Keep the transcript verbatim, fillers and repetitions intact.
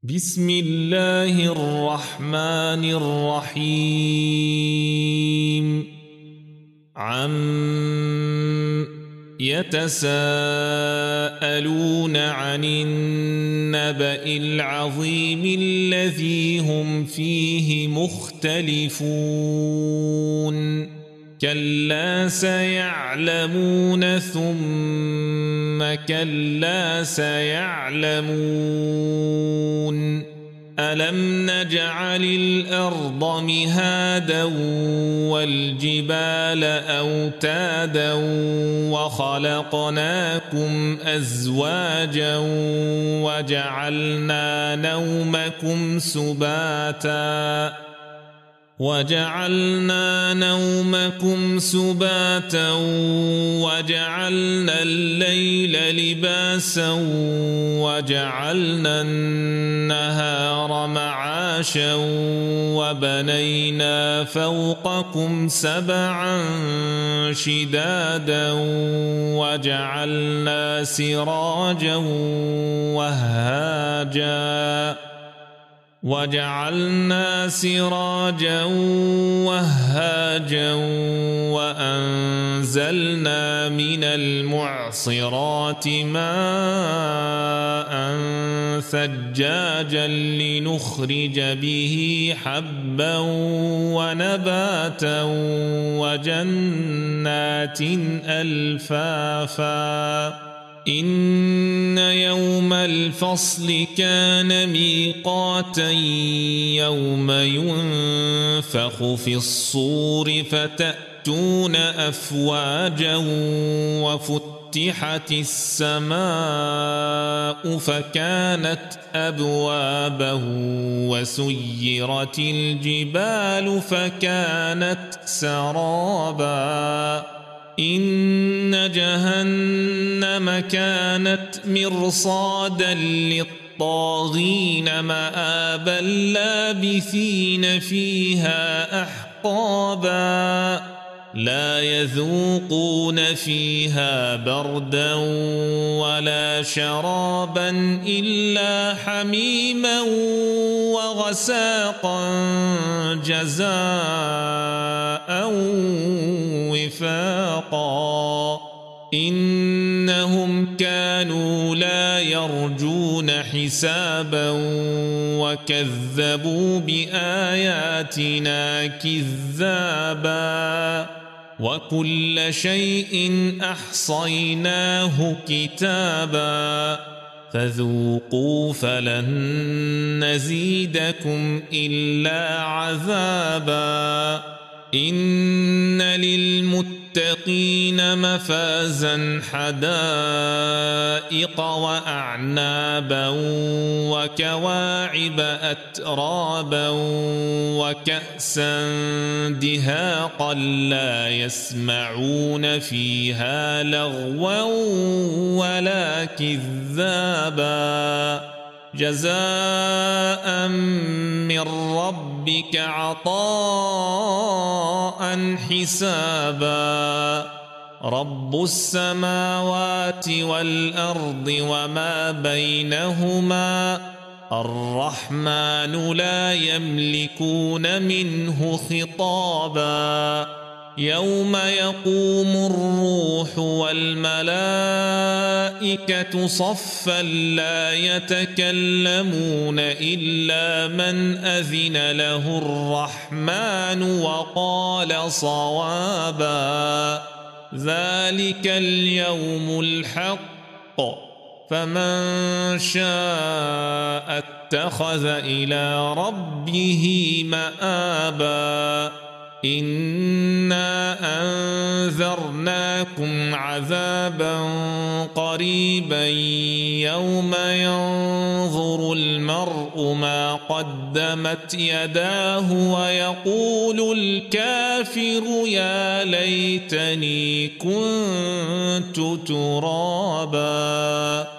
بسم الله الرحمن الرحيم. عم يتساءلون عن النبأ العظيم الذي هم فيه مختلفون كلا سيعلمون ثم كلا سيعلمون ألم نجعل الأرض مهادا والجبال أوتادا وخلقناكم أزواجا وجعلنا نومكم سباتا وجعلنا نومكم سباتا وجعلنا الليل لباسا وجعلنا النهار معاشا وبنينا فوقكم سبعا شدادا وجعلنا سراجا وهاجا وجعلنا سراجا وهاجا وأنزلنا من المعصرات ماء ثجاجا لنخرج به حبا ونباتا وجنات ألفافا إن يوم الفصل كان ميقاتا يوم ينفخ في الصور فتأتون أفواجا وفتحت السماء فكانت أبوابا وسيرت الجبال فكانت سرابا إن جهنم كانت مرصادا للطاغين مآبا لابثين فيها أحقابا لا يذوقون فيها بردا ولا شرابا إلا حميما وغساقا جزاء وفاقا إنهم كانوا لا يرجون حسابا وكذبوا بآياتنا كذابا وكل شيء أحصيناه كتابا فذوقوا فلن نزيدكم إلا عذابا إن للمتقين مفازا حدائق وأعنابا وكواعب أترابا وكأسا دهاقا لا يسمعون فيها لغوا ولا كذابا جزاء من ربك عطاء حسابا رب السماوات والأرض وما بينهما الرحمن لا يملكون منه خطابا يوم يقوم الروح والملائكة صفا لا يتكلمون إلا من أذن له الرحمن وقال صوابا ذلك اليوم الحق فمن شاء اتخذ إلى ربه مآبا إنا أنذرناكم عذابا قريبا يوم ينظر المرء ما قدمت يداه ويقول الكافر يا ليتني كنت ترابا